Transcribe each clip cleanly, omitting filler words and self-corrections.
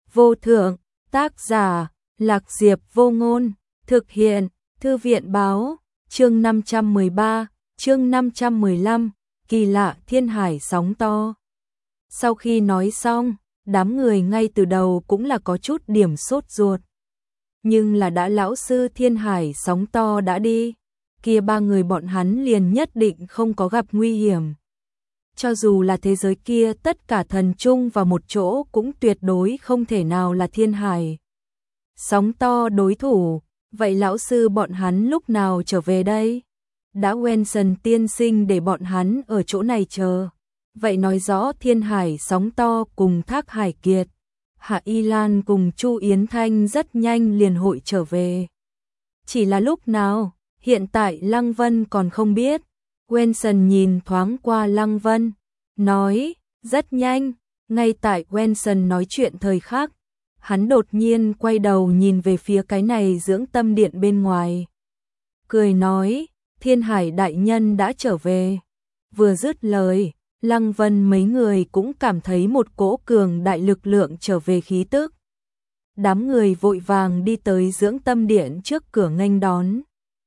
vô thượng, tác giả, Lạc Diệp Vô Ngôn, thực hiện, Thư viện báo, chương 513, chương 515, kỳ lạ thiên hải sóng to. Sau khi nói xong, đám người ngay từ đầu cũng là có chút điểm sốt ruột. Nhưng là đã lão sư thiên hải sóng to đã đi, kia ba người bọn hắn liền nhất định không có gặp nguy hiểm. Cho dù là thế giới kia tất cả thần chung vào một chỗ cũng tuyệt đối không thể nào là thiên hải sóng to đối thủ, vậy lão sư bọn hắn lúc nào trở về đây? Đã Wenson tiên sinh để bọn hắn ở chỗ này chờ, vậy nói rõ thiên hải sóng to cùng Thác Hải Kiệt, Hạ Y Lan cùng Chu Yến Thanh rất nhanh liền hội trở về. Chỉ là lúc nào, hiện tại Lăng Vân còn không biết. Wenson nhìn thoáng qua Lăng Vân, nói, rất nhanh, ngay tại Wenson nói chuyện thời khắc, hắn đột nhiên quay đầu nhìn về phía cái này dưỡng tâm điện bên ngoài. Cười nói, Thiên Hải đại nhân đã trở về. Vừa dứt lời, Lăng Vân mấy người cũng cảm thấy một cỗ cường đại lực lượng trở về khí tức. Đám người vội vàng đi tới dưỡng tâm điện trước cửa nghênh đón.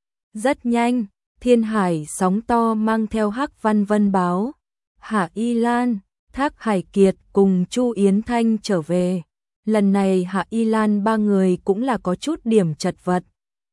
Rất nhanh, Thiên Hải sóng to mang theo Hắc Văn Vân báo, Hạ Y Lan, Thác Hải Kiệt cùng Chu Yến Thanh trở về. Lần này Hạ Y Lan ba người cũng là có chút điểm chật vật.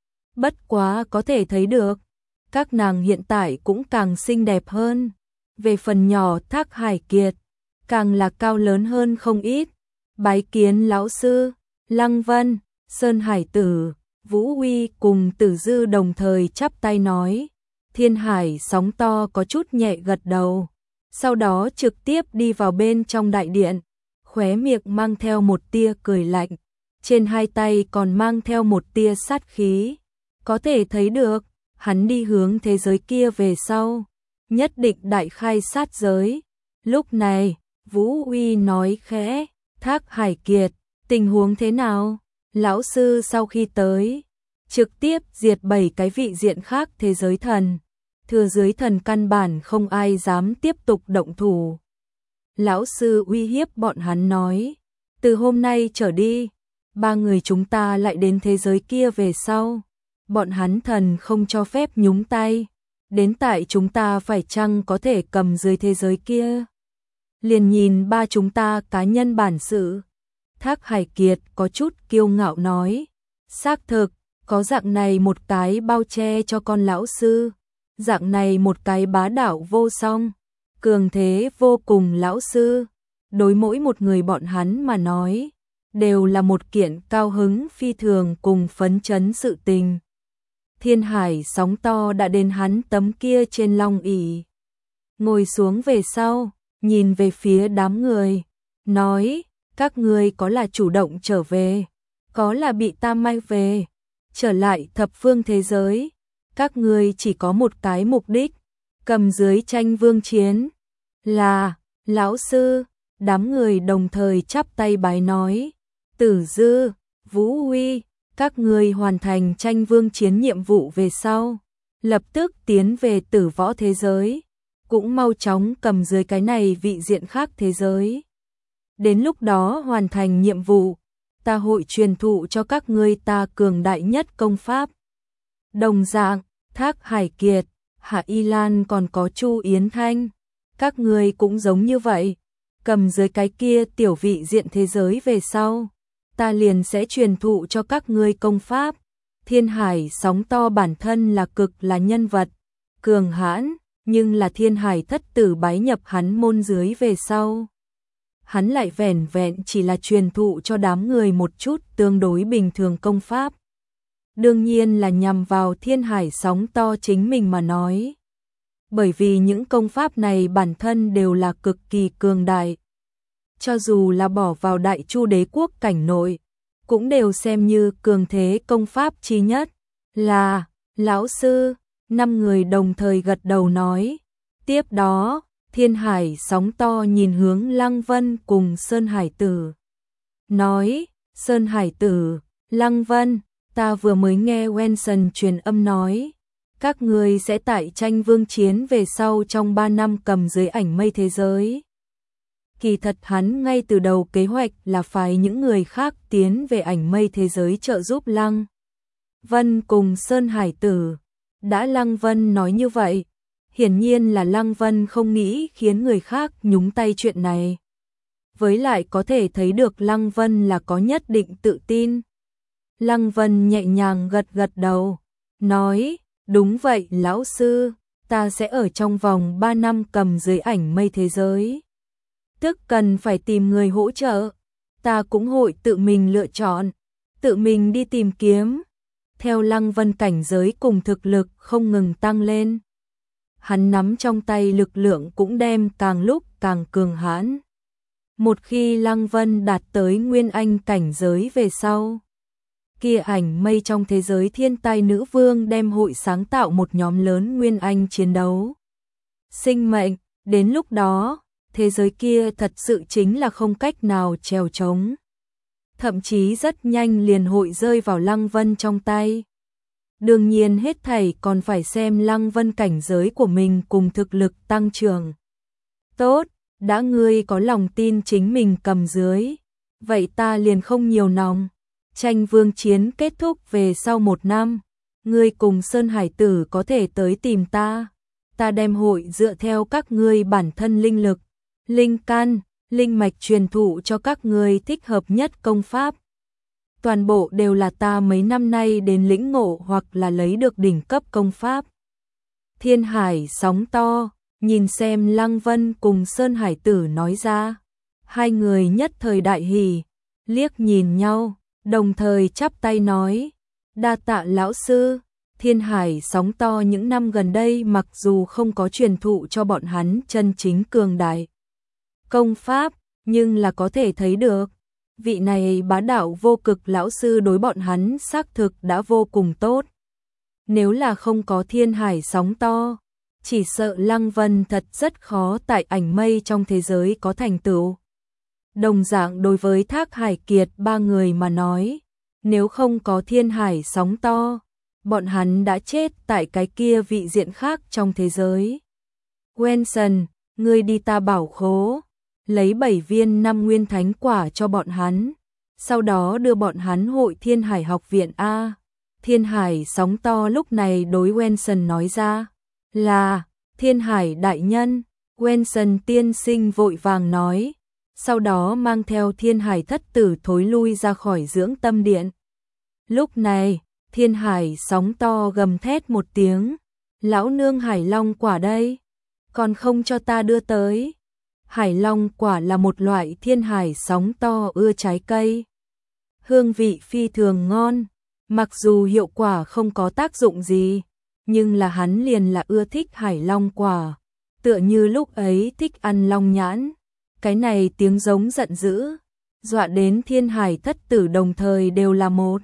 Bất quá có thể thấy được, các nàng hiện tại cũng càng xinh đẹp hơn. Về phần nhỏ Thác Hải Kiệt, càng là cao lớn hơn không ít. Bái kiến lão sư, Lăng Vân, Sơn Hải Tử, Vũ Huy cùng Tử Dư đồng thời chắp tay nói. Thiên Hải sóng to có chút nhẹ gật đầu, sau đó trực tiếp đi vào bên trong đại điện, khóe miệng mang theo một tia cười lạnh, trên hai tay còn mang theo một tia sát khí. Có thể thấy được, hắn đi hướng thế giới kia về sau, nhất định đại khai sát giới. Lúc này, Vũ Huy nói khẽ, Thác Hải Kiệt, tình huống thế nào? Lão sư sau khi tới, trực tiếp diệt 7 cái vị diện khác thế giới thần. Thừa dưới thần căn bản không ai dám tiếp tục động thủ. Lão sư uy hiếp bọn hắn nói, từ hôm nay trở đi, ba người chúng ta lại đến thế giới kia về sau. Bọn hắn thần không cho phép nhúng tay, đến tại chúng ta phải chăng có thể cầm dưới thế giới kia. Liền nhìn ba chúng ta cá nhân bản sự. Thác Hải Kiệt có chút kiêu ngạo nói, xác thực, có dạng này một cái bao che cho con lão sư, dạng này một cái bá đạo vô song, cường thế vô cùng lão sư, đối mỗi một người bọn hắn mà nói, đều là một kiện cao hứng phi thường cùng phấn chấn sự tình. Thiên Hải sóng to đã đến hắn tấm kia trên long ỷ, ngồi xuống về sau, nhìn về phía đám người, nói, các ngươi có là chủ động trở về, có là bị ta mang về, trở lại thập phương thế giới, các ngươi chỉ có một cái mục đích, cầm dưới tranh vương chiến, là, lão sư. Đám người đồng thời chắp tay bái nói, Tử Dư, Vũ Huy, các ngươi hoàn thành tranh vương chiến nhiệm vụ về sau, lập tức tiến về tử võ thế giới, cũng mau chóng cầm dưới cái này vị diện khác thế giới. Đến lúc đó hoàn thành nhiệm vụ, ta hội truyền thụ cho các ngươi ta cường đại nhất công pháp. Đồng dạng, Thác Hải Kiệt, Hạ Y Lan còn có Chu Yến Thanh, các ngươi cũng giống như vậy, cầm dưới cái kia tiểu vị diện thế giới về sau, ta liền sẽ truyền thụ cho các ngươi công pháp. Thiên Hải sóng to bản thân là cực là nhân vật cường hãn, nhưng là Thiên Hải thất tử bái nhập hắn môn dưới về sau, hắn lại vẻn vẹn chỉ là truyền thụ cho đám người một chút tương đối bình thường công pháp. Đương nhiên là nhằm vào Thiên Hải sóng to chính mình mà nói. Bởi vì những công pháp này bản thân đều là cực kỳ cường đại. Cho dù là bỏ vào Đại Chu đế quốc cảnh nội, cũng đều xem như cường thế công pháp chi nhất. Là, lão sư, 5 người đồng thời gật đầu nói. Tiếp đó, Thiên Hải sóng to nhìn hướng Lăng Vân cùng Sơn Hải Tử. Nói, Sơn Hải Tử, Lăng Vân, ta vừa mới nghe Wenson truyền âm nói, các ngươi sẽ tại tranh vương chiến về sau trong 3 năm cầm dưới ảnh mây thế giới. Kỳ thật hắn ngay từ đầu kế hoạch là phái những người khác tiến về ảnh mây thế giới trợ giúp Lăng Vân cùng Sơn Hải Tử. Đã Lăng Vân nói như vậy, hiển nhiên là Lăng Vân không nghĩ khiến người khác nhúng tay chuyện này. Với lại có thể thấy được Lăng Vân là có nhất định tự tin. Lăng Vân nhẹ nhàng gật gật đầu, nói, đúng vậy lão sư, ta sẽ ở trong vòng 3 năm cầm dưới ảnh mây thế giới. Tức cần phải tìm người hỗ trợ, ta cũng hội tự mình lựa chọn, tự mình đi tìm kiếm. Theo Lăng Vân cảnh giới cùng thực lực không ngừng tăng lên, hắn nắm trong tay lực lượng cũng đem càng lúc càng cường hãn. Một khi Lăng Vân đạt tới Nguyên Anh cảnh giới về sau, kia ảnh mây trong thế giới Thiên Tai Nữ Vương đem hội sáng tạo một nhóm lớn Nguyên Anh chiến đấu. Sinh mệnh, đến lúc đó, thế giới kia thật sự chính là không cách nào trèo trống. Thậm chí rất nhanh liền hội rơi vào Lăng Vân trong tay. Đương nhiên hết thảy còn phải xem Lăng Vân cảnh giới của mình cùng thực lực tăng trưởng. Tốt, đã ngươi có lòng tin chính mình cầm dưới, vậy ta liền không nhiều lòng. Tranh vương chiến kết thúc về sau 1 năm, ngươi cùng Sơn Hải Tử có thể tới tìm ta. Ta đem hội dựa theo các ngươi bản thân linh lực, linh căn, linh mạch truyền thụ cho các ngươi thích hợp nhất công pháp. Toàn bộ đều là ta mấy năm nay đến lĩnh ngộ hoặc là lấy được đỉnh cấp công pháp. Thiên Hải sóng to, nhìn xem Lăng Vân cùng Sơn Hải Tử nói ra. Hai người nhất thời đại hỉ, liếc nhìn nhau, đồng thời chắp tay nói, đa tạ lão sư. Thiên Hải sóng to những năm gần đây mặc dù không có truyền thụ cho bọn hắn chân chính cường đại công pháp, nhưng là có thể thấy được, vị này bá đạo vô cực lão sư đối bọn hắn xác thực đã vô cùng tốt. Nếu là không có Thiên Hải sóng to, chỉ sợ Lăng Vân thật rất khó tại ảnh mây trong thế giới có thành tựu. Đồng dạng đối với Thác Hải Kiệt 3 người mà nói, nếu không có Thiên Hải sóng to, bọn hắn đã chết tại cái kia vị diện khác trong thế giới. Wenson, ngươi đi ta bảo khố, lấy 7 viên 5 nguyên thánh quả cho bọn hắn, sau đó đưa bọn hắn hội Thiên Hải học viện A. Thiên Hải sóng to lúc này đối Wenson nói ra, là, Thiên Hải đại nhân. Wenson tiên sinh vội vàng nói, sau đó mang theo Thiên Hải thất tử thối lui ra khỏi dưỡng tâm điện. Lúc này, Thiên Hải sóng to gầm thét một tiếng, lão nương Hải Long quả đây, còn không cho ta đưa tới. Hải Long quả là một loại Thiên Hải sóng to ưa trái cây. Hương vị phi thường ngon, mặc dù hiệu quả không có tác dụng gì, nhưng là hắn liền là ưa thích Hải Long quả, tựa như lúc ấy thích ăn long nhãn. Cái này tiếng giống giận dữ, dọa đến Thiên Hải thất tử đồng thời đều là một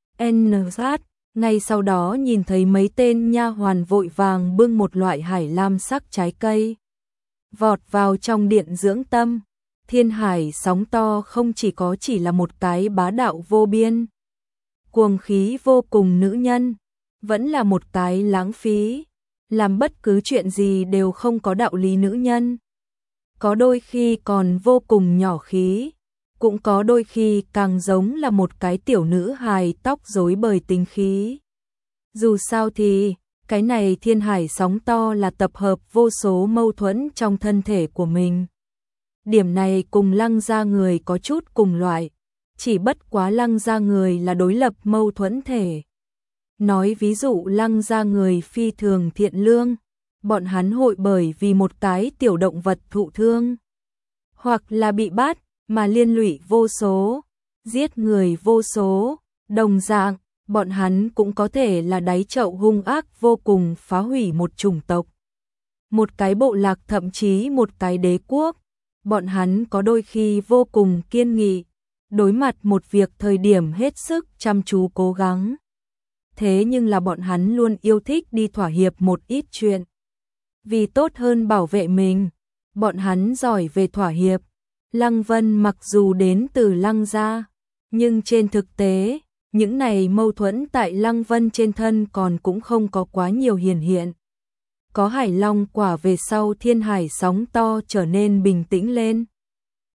sát. Ngay sau đó nhìn thấy mấy tên nha hoàn vội vàng bưng một loại hải lam sắc trái cây, vọt vào trong điện dưỡng tâm. Thiên Hải sóng to không chỉ là một cái bá đạo vô biên, cuồng khí vô cùng nữ nhân, vẫn là một cái lãng phí, làm bất cứ chuyện gì đều không có đạo lý nữ nhân. Có đôi khi còn vô cùng nhỏ khí, cũng có đôi khi càng giống là một cái tiểu nữ hài tóc rối bời tính khí. Dù sao thì, cái này Thiên Hải sóng to là tập hợp vô số mâu thuẫn trong thân thể của mình. Điểm này cùng Lăng gia người có chút cùng loại, chỉ bất quá Lăng gia người là đối lập mâu thuẫn thể. Nói ví dụ Lăng gia người phi thường thiện lương, bọn hắn hội bởi vì một cái tiểu động vật thụ thương, hoặc là bị bắt, mà liên lụy vô số, giết người vô số. Đồng dạng, bọn hắn cũng có thể là đáy chậu hung ác vô cùng phá hủy một chủng tộc, một cái bộ lạc, thậm chí một cái đế quốc. Bọn hắn có đôi khi vô cùng kiên nghị, đối mặt một việc thời điểm hết sức chăm chú cố gắng. Thế nhưng là bọn hắn luôn yêu thích đi thỏa hiệp một ít chuyện. Vì tốt hơn bảo vệ mình, bọn hắn giỏi về thỏa hiệp. Lăng Vân mặc dù đến từ Lăng gia, nhưng trên thực tế, những này mâu thuẫn tại Lăng Vân trên thân còn cũng không có quá nhiều hiển hiện. Có Hải Long quả về sau Thiên Hải sóng to trở nên bình tĩnh lên.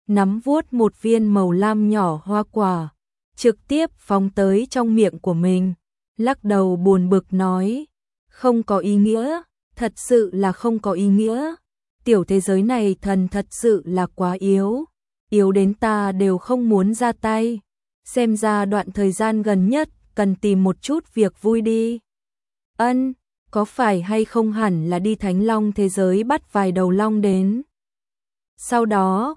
nắm vuốt một viên màu lam nhỏ hoa quả, trực tiếp phóng tới trong miệng của mình, lắc đầu buồn bực nói, không có ý nghĩa, thật sự là không có ý nghĩa. Tiểu thế giới này thần thật sự là quá yếu, yếu đến ta đều không muốn ra tay. Xem ra đoạn thời gian gần nhất cần tìm một chút việc vui đi. Ân, có phải hay không hẳn là đi Thánh Long thế giới bắt vài đầu long đến. Sau đó,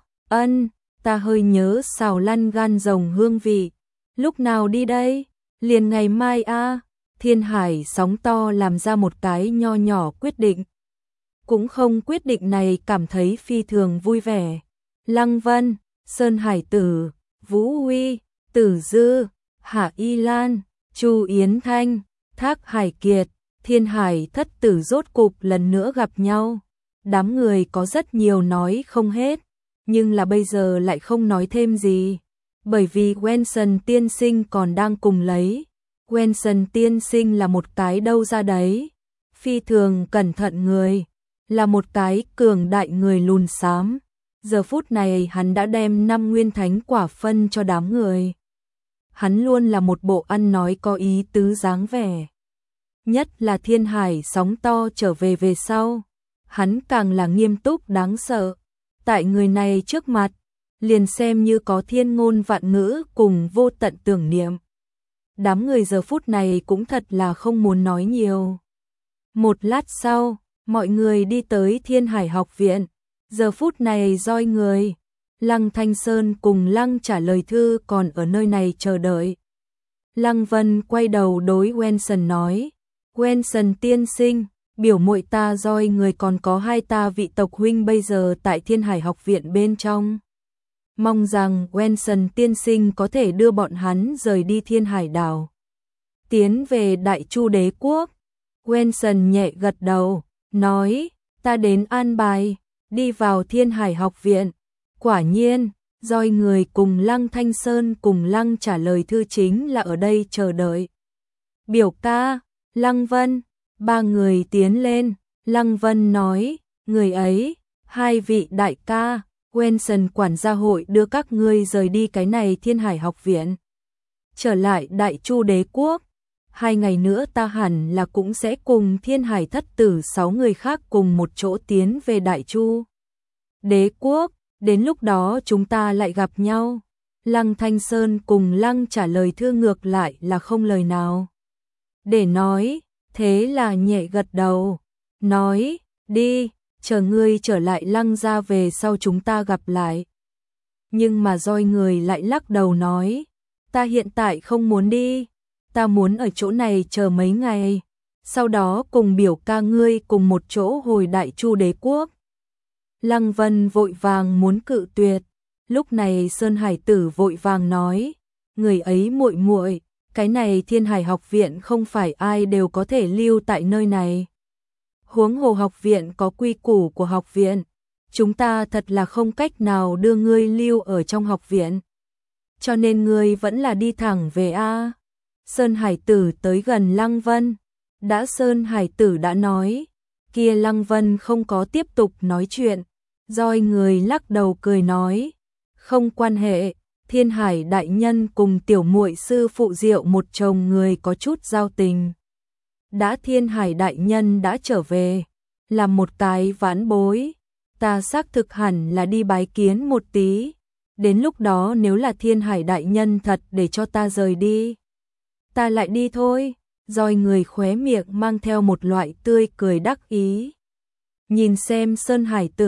ta hơi nhớ xào lăn gan rồng hương vị. Lúc nào đi đây? Liền ngày mai a. Thiên Hải sóng to làm ra một cái nho nhỏ quyết định. Cũng không quyết định này cảm thấy phi thường vui vẻ. Lăng Vân, Sơn Hải Tử, Vũ Huy, Tử Dư, Hạ Y Lan, Chu Yến Thanh, Thác Hải Kiệt, Thiên Hải thất tử rốt cục lần nữa gặp nhau. Đám người có rất nhiều nói không hết, nhưng là bây giờ lại không nói thêm gì, bởi vì Wenson tiên sinh còn đang cùng lấy. Wenson tiên sinh là một cái đâu ra đấy, phi thường cẩn thận người, là một cái cường đại người lùn xám. Giờ phút này hắn đã đem 5 nguyên thánh quả phân cho đám người. Hắn luôn là một bộ ăn nói có ý tứ dáng vẻ. Nhất là Thiên Hải sóng to trở về về sau, hắn càng là nghiêm túc đáng sợ. Tại người này trước mặt, liền xem như có thiên ngôn vạn ngữ cùng vô tận tưởng niệm. Đám người giờ phút này cũng thật là không muốn nói nhiều. Một lát sau, mọi người đi tới Thiên Hải học viện. Giờ phút này roi người, Lăng Thanh Sơn cùng Lăng Trả Lời Thư còn ở nơi này chờ đợi. Lăng Vân quay đầu đối Wenson nói, Wenson tiên sinh, biểu muội ta roi người còn có 2 ta vị tộc huynh bây giờ tại Thiên Hải học viện bên trong. Mong rằng Wenson tiên sinh có thể đưa bọn hắn rời đi Thiên Hải đảo, tiến về Đại Chu đế quốc. Wenson nhẹ gật đầu, nói, ta đến an bài. Đi vào Thiên Hải học viện. Quả nhiên, roi người cùng Lăng Thanh Sơn cùng Lăng Trả Lời Thư chính là ở đây chờ đợi. Biểu ca, Lăng Vân, 3 người tiến lên. Lăng Vân nói, người ấy, 2 vị đại ca, Wenson quản gia hội đưa các ngươi rời đi cái này Thiên Hải học viện, trở lại Đại Chu đế quốc. 2 ngày nữa ta hẳn là cũng sẽ cùng Thiên Hải thất tử 6 người khác cùng một chỗ tiến về Đại Chu đế quốc, đến lúc đó chúng ta lại gặp nhau. Lăng Thanh Sơn cùng Lăng Trả Lời Thư ngược lại là không lời nào để nói, thế là nhẹ gật đầu, nói, đi, chờ ngươi trở lại Lăng gia về sau chúng ta gặp lại. Nhưng mà roi người lại lắc đầu nói, ta hiện tại không muốn đi, ta muốn ở chỗ này chờ mấy ngày, sau đó cùng biểu ca ngươi cùng một chỗ hồi Đại Chu đế quốc. Lăng Vân vội vàng muốn cự tuyệt, lúc này Sơn Hải Tử vội vàng nói, người ấy muội muội, cái này Thiên Hải học viện không phải ai đều có thể lưu tại nơi này. Huống hồ học viện có quy củ của học viện, chúng ta thật là không cách nào đưa ngươi lưu ở trong học viện. Cho nên ngươi vẫn là đi thẳng về a. Sơn Hải Tử tới gần Lăng Vân, Sơn Hải Tử đã nói, kia Lăng Vân không có tiếp tục nói chuyện. Roi người lắc đầu cười nói, không quan hệ, Thiên Hải đại nhân cùng tiểu muội sư phụ Diệu một chồng người có chút giao tình. Đã Thiên Hải đại nhân đã trở về, làm một cái vãn bối, ta xác thực hẳn là đi bái kiến một tí. Đến lúc đó nếu là Thiên Hải đại nhân thật để cho ta rời đi, ta lại đi thôi. Roi người khóe miệng mang theo một loại tươi cười đắc ý. Nhìn xem Sơn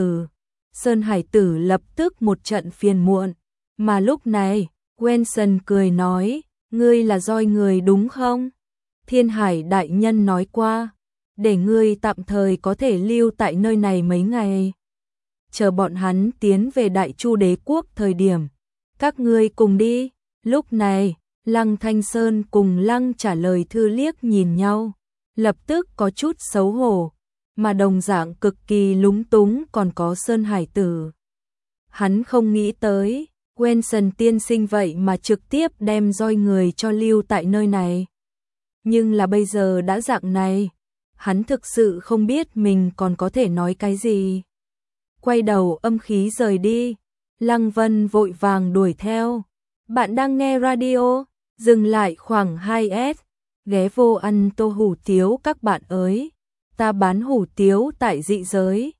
Hải Tử lập tức một trận phiền muộn, mà lúc này, Wenson cười nói, ngươi là roi người đúng không? Thiên Hải đại nhân nói qua, để ngươi tạm thời có thể lưu tại nơi này mấy ngày. Chờ bọn hắn tiến về Đại Chu đế quốc thời điểm, các ngươi cùng đi. Lúc này, Lăng Thanh Sơn cùng Lăng Trả Lời Thư liếc nhìn nhau, lập tức có chút xấu hổ. Mà đồng dạng cực kỳ lúng túng còn có Sơn Hải Tử. Hắn không nghĩ tới, Wenson tiên sinh vậy mà trực tiếp đem roi người cho lưu tại nơi này. Nhưng là bây giờ đã dạng này, hắn thực sự không biết mình còn có thể nói cái gì. Quay đầu âm khí rời đi, Lăng Vân vội vàng đuổi theo. Bạn đang nghe radio, dừng lại khoảng 2S, ghé vô ăn tô hủ tiếu các bạn ơi. Ta bán hủ tiếu tại dị giới.